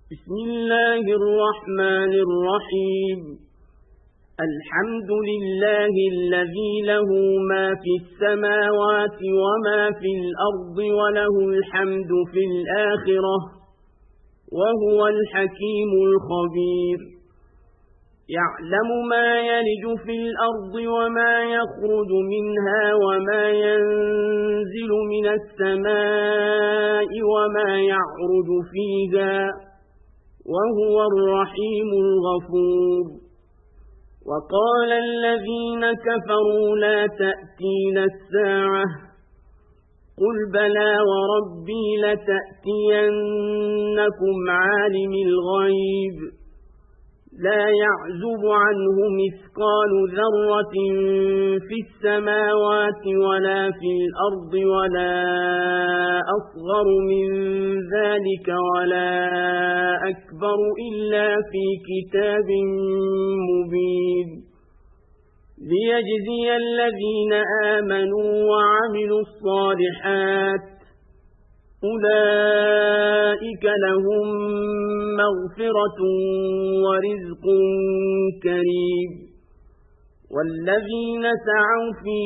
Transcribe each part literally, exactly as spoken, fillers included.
بسم الله الرحمن الرحيم. الحمد لله الذي له ما في السماوات وما في الأرض وله الحمد في الآخرة وهو الحكيم الخبير. يعلم ما يلج في الأرض وما يخرج منها وما ينزل من السماء وما يعرج فيها وهو الرحيم الغفور. وقال الذين كفروا لا تأتينا الساعة قل بلى وربي لتأتينكم عالم الغيب لا يعزب عنه مثقال ذرة في السماوات ولا في الأرض ولا أصغر من ذلك ولا أكبر إلا في كتاب مبين ليجزي الذين آمنوا وعملوا الصالحات أولئك لهم مغفرة ورزق كريم. والذين سعوا في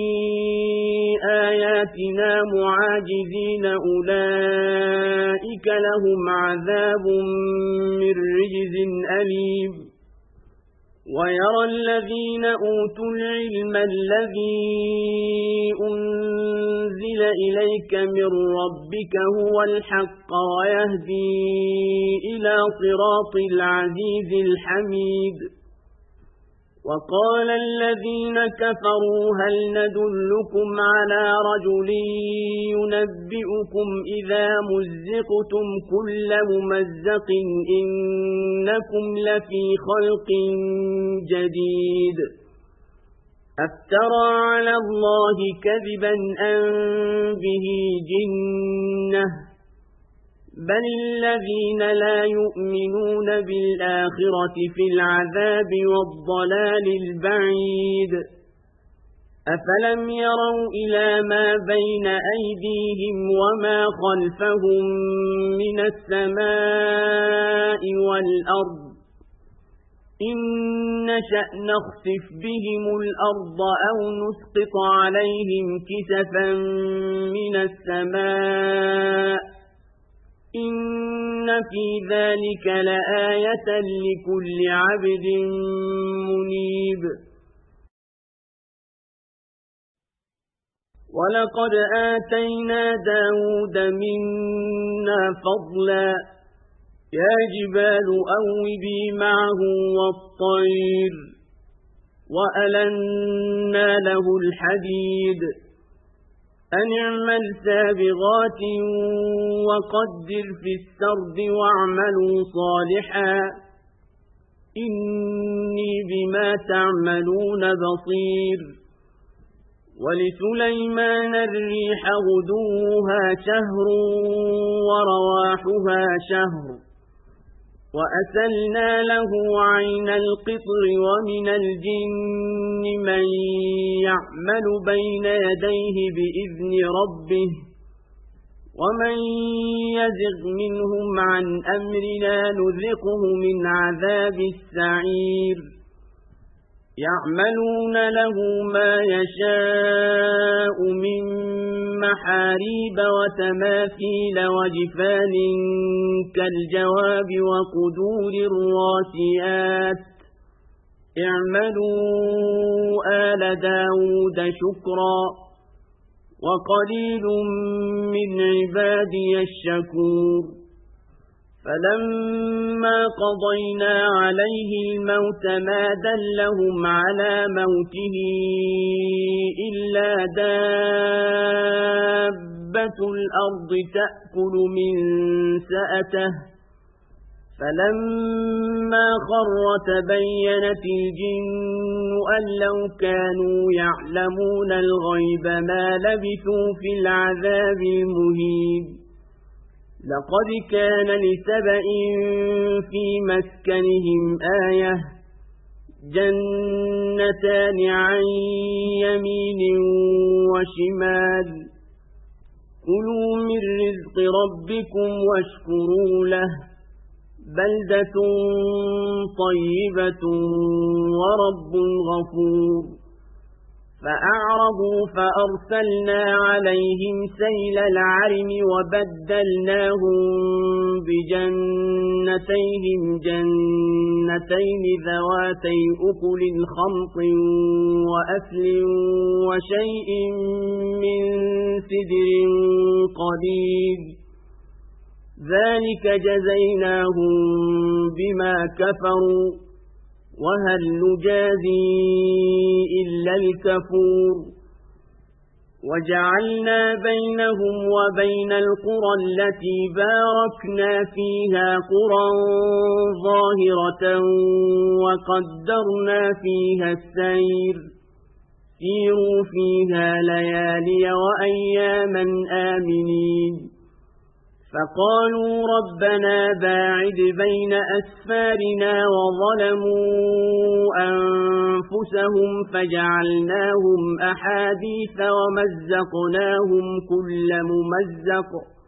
آياتنا معاجزين أولئك لهم عذاب من رجز أليم. ويرى الذين أوتوا العلم الذي أنزل إليك من ربك هو الحق ويهدي إلى صراط العزيز الحميد. وقال الذين كفروا هل ندلكم على رجل ينبئكم إذا مزقتم كل ممزق إنكم لفي خلق جديد أفترى على الله كذبا أم به جنة بل الذين لا يؤمنون بالآخرة في العذاب والضلال البعيد. أفلم يروا إلى ما بين أيديهم وما خلفهم من السماء والأرض إن نشأ نخسف بهم الأرض أو نسقط عليهم كسفا من السماء إن في ذلك لآية لكل عبد منيب. ولقد آتينا داود منا فضلا يا جبال أوبي معه والطير وألنا له الحديد أن اعمل سابغات وقدر في السرد واعملوا صالحا إني بما تعملون بصير. ولسليمان الريح غدوها شهر ورواحها شهر وأسلنا له عين القطر ومن الجن من يعمل بين يديه بإذن ربه ومن يزغ منهم عن أمرنا نذقه من عذاب السعير. يعملون له ما يشاء من محاريب وتماثيل وجفان كالجواب وقدور الراسيات اعملوا آل داود شكرا وقليل من عبادي الشكور. فلما قضينا عليه الموت ما دلهم على موته إلا دابة الأرض تأكل من سأته فلما خر تبينت الجن أن لو كانوا يعلمون الغيب ما لبثوا في العذاب المهين. لقد كان لسبإ في مسكنهم آية جنتان عن يمين وشمال كلوا من رزق ربكم واشكروا له بلدة طيبة ورب غفور فأعرضوا فأرسلنا عليهم سيل العرم وبدلناهم بجنتيهم جنتين ذواتي أكل خمط وأثل وشيء من سدر قليل ذلك جزيناهم بما كفروا وهل نجازي إلا الكفور وجعلنا بينهم وبين القرى التي باركنا فيها قرى ظاهرة وقدرنا فيها السير سيروا فيها ليالي وأياما آمنين فقالوا ربنا باعد بين أسفارنا وظلموا أنفسهم فجعلناهم أحاديث ومزقناهم كل ممزق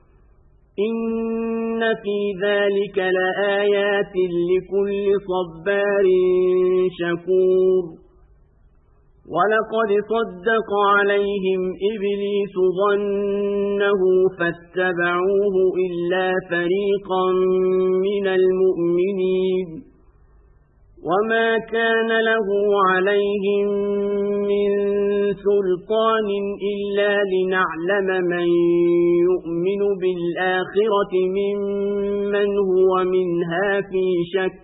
إن في ذلك لآيات لكل صبار شكور ولقد صدق عليهم إبليس ظنه فاتبعوه إلا فريقا من المؤمنين وما كان له عليهم من سلطان إلا لنعلم من يؤمن بالآخرة ممن هو منها في شك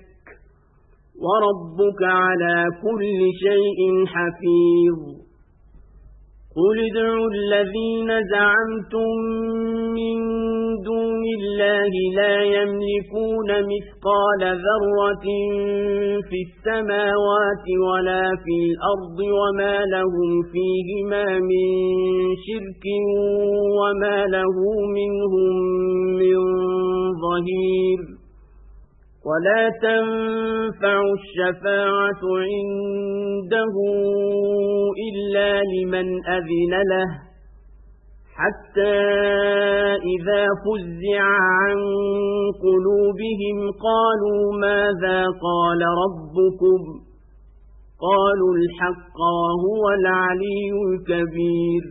وربك على كل شيء حفيظ قل ادعوا الذين زعمتم من دون الله لا يملكون مثقال ذرة في السماوات ولا في الأرض وما لهم فيهما من شرك وما له منهم من ظهير ولا تنفع الشفاعة عنده إلا لمن أذن له حتى إذا فزع عن قلوبهم قالوا ماذا قال ربكم قالوا الحق وهو العلي الكبير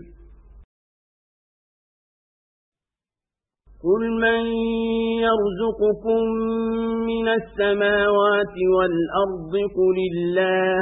قل من يرزقكم من السماوات والأرض قل الله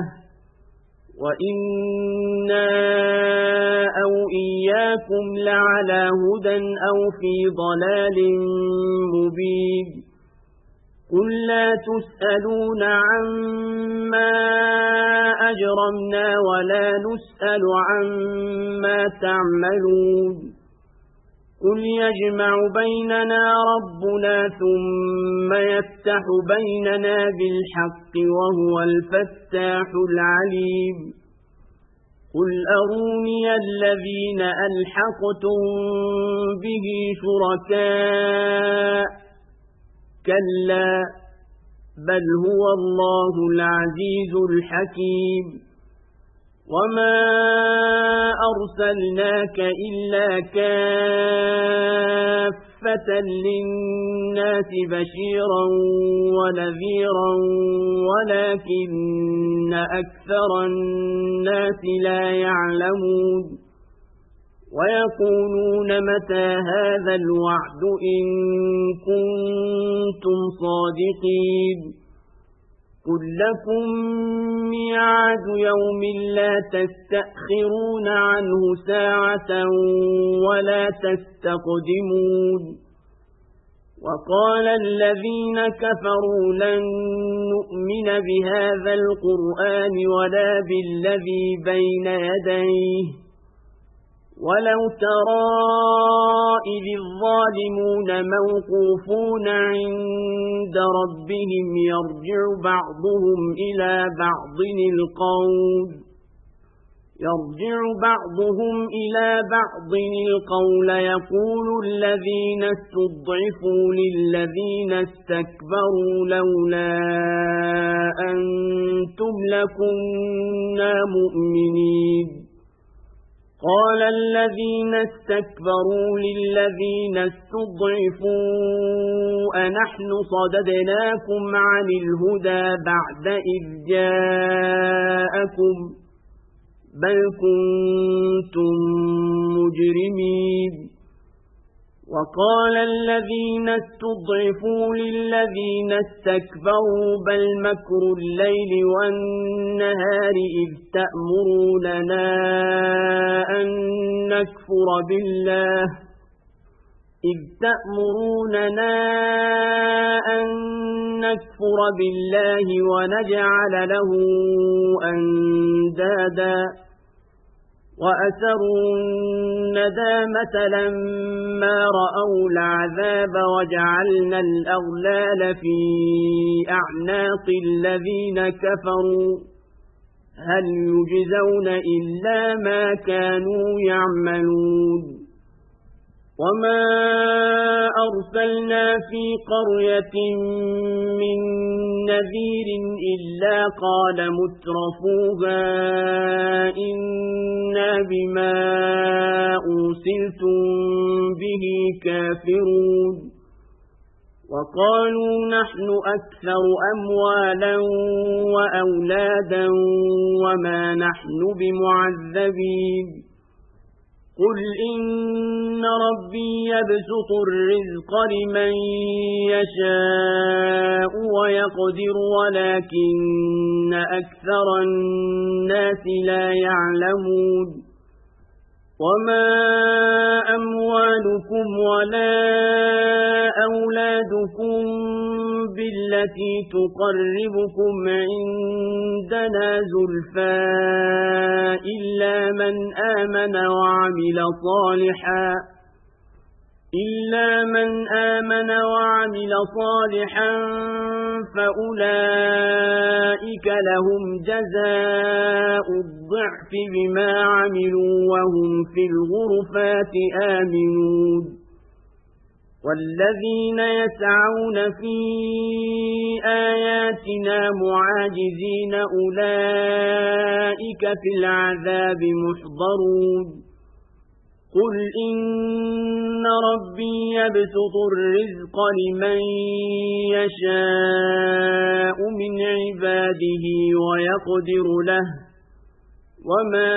وإنا أو إياكم لعلى هدى أو في ضلال مبين قل لا تسألون عما أجرمنا ولا نسأل عما تعملون قل يجمع بيننا ربنا ثم يفتح بيننا بالحق وهو الفتاح العليم قل أروني الذين ألحقتم به شركاء كلا بل هو الله العزيز الحكيم وما أرسلناك إلا كافة للناس بشيرا ونذيرا ولكن أكثر الناس لا يعلمون ويقولون متى هذا الوعد إن كنتم صادقين قل لكم ميعاد يوم لا تستأخرون عنه ساعة ولا تستقدمون وقال الذين كفروا لن نؤمن بهذا القرآن ولا بالذي بين يديه ولو ترى إذ الظالمون موقوفون عند ربهم يرجع بعضهم إلى بعض القول يرجع بعضهم إلى بعض القول يقول الذين استضعفوا للذين استكبروا لولا أنتم لكنا مؤمنين قال الذين استكبروا للذين استضعفوا أنحن صددناكم عن الهدى بعد إذ جاءكم بل كنتم مجرمين وقال الذين استضعفوا للذين استكبروا بل مكر الليل والنهار إذ تأمروننا أن نكفر بالله إذ تأمروننا أن نكفر بالله ونجعل له أندادا وأسروا الندامة لما رأوا العذاب وجعلنا الأغلال في أعناق الذين كفروا هل يجزون إلا ما كانوا يعملون وما أرسلنا في قرية من نذير إلا قال مترفوها إنا بما أرسلتم به كافرون وقالوا نحن أكثر أموالا وأولادا وما نحن بمعذبين قل إن ربي يبسط الرزق لمن يشاء ويقدر ولكن أكثر الناس لا يعلمون وما أموالكم ولا أولادكم بالتي تقربكم عندنا زلفى إلا من آمن وعمل صالحا إلا من آمن وعمل صالحا فأولئك لهم جزاء الضعف بما عملوا وهم في الغرفات آمنون والذين يسعون في آياتنا معاجزين أولئك في العذاب محضرون قل إن ربي يبسط الرزق لمن يشاء من عباده ويقدر له وما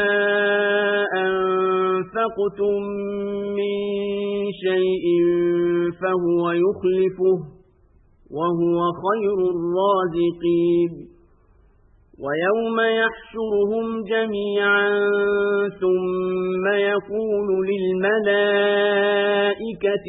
أنفقتم من شيء فهو يخلفه وهو خير الرازقين ويوم يحشرهم جميعا ثم يقول للملائكة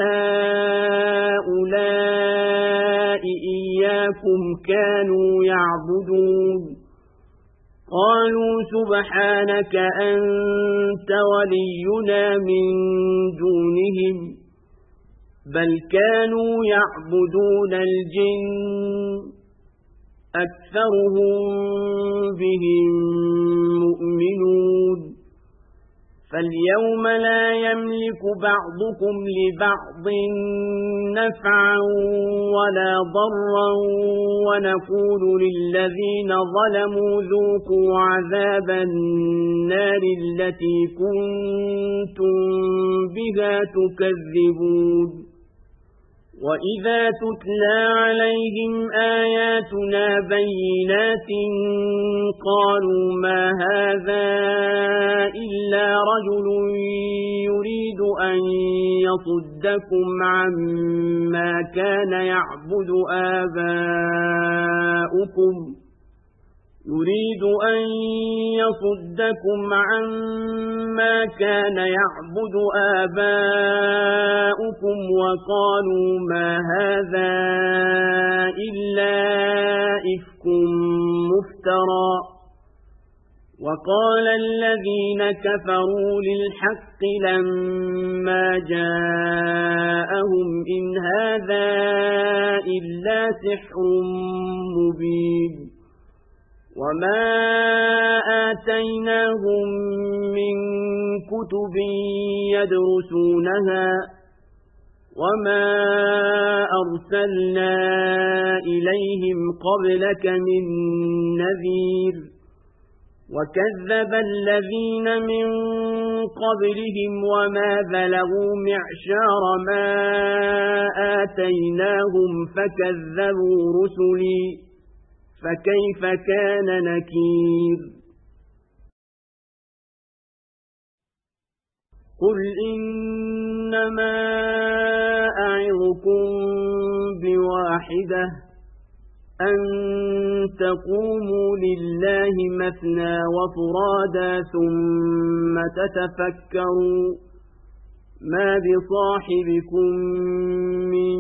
أهؤلاء إياكم كانوا يعبدون قالوا سبحانك أنت ولينا من دونهم بل كانوا يعبدون الجن أكثرهم بهم مؤمنون فاليوم لا يملك بعضكم لبعض نفعا ولا ضرا ونقول للذين ظلموا ذوقوا عذاب النار التي كنتم بها تكذبون وإذا تتلى عليهم آياتنا بينات قالوا ما هذا إلا رجل يريد أن يصدكم عما كان يعبد آباؤكم يريد أن يصدكم عما كان يعبد آباؤكم وقالوا ما هذا إلا إفك مفترى وقال الذين كفروا للحق لما جاءهم إن هذا إلا سحر مبين وما آتيناهم من كتب يدرسونها وما أرسلنا إليهم قبلك من نذير وكذب الذين من قبلهم وما بلغوا معشار ما آتيناهم فكذبوا رسلي فكيف كان نكير قل إنما أعظكم بواحدة أن تقوموا لله مثنى وفرادا ثم تتفكروا ما بصاحبكم من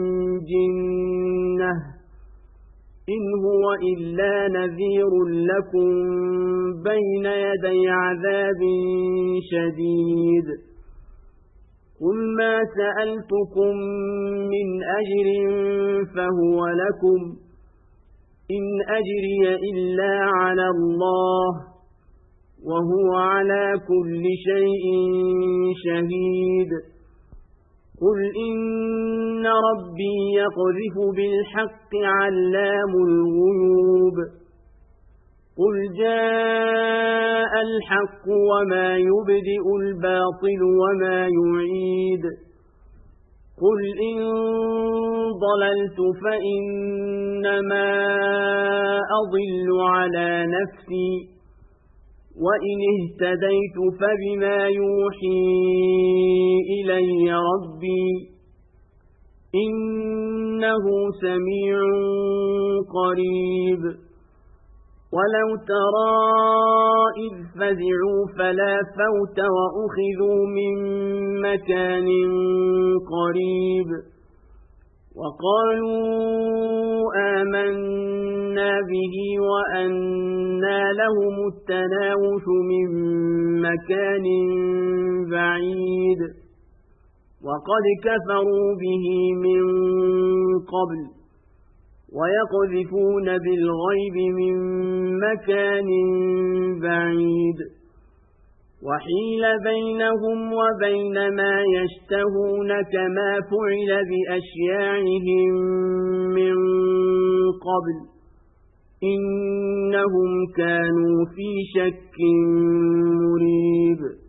جنة إن هو إلا نذير لكم بين يدي عذاب شديد قل ما سألتكم من أجر فهو لكم إن أجري إلا على الله وهو على كل شيء شهيد قل إن ربي يقذف بالحق علام الغيوب قل جاء الحق وما يبدئ الباطل وما يعيد قل إن ضللت فإنما أضل على نفسي وإن اهتديت فبما يوحي إلي ربي إنه سميع قريب ولو ترى إذ فزعوا فلا فوت وأخذوا من مكان قريب وقالوا آمنا به وأنى لهم التناوش من مكان بعيد وقد كفروا به من قبل ويقذفون بالغيب من مكان بعيد وحيل بينهم وبين ما يشتهون كما فعل بأشياعهم من قبل إنهم كانوا في شك مريب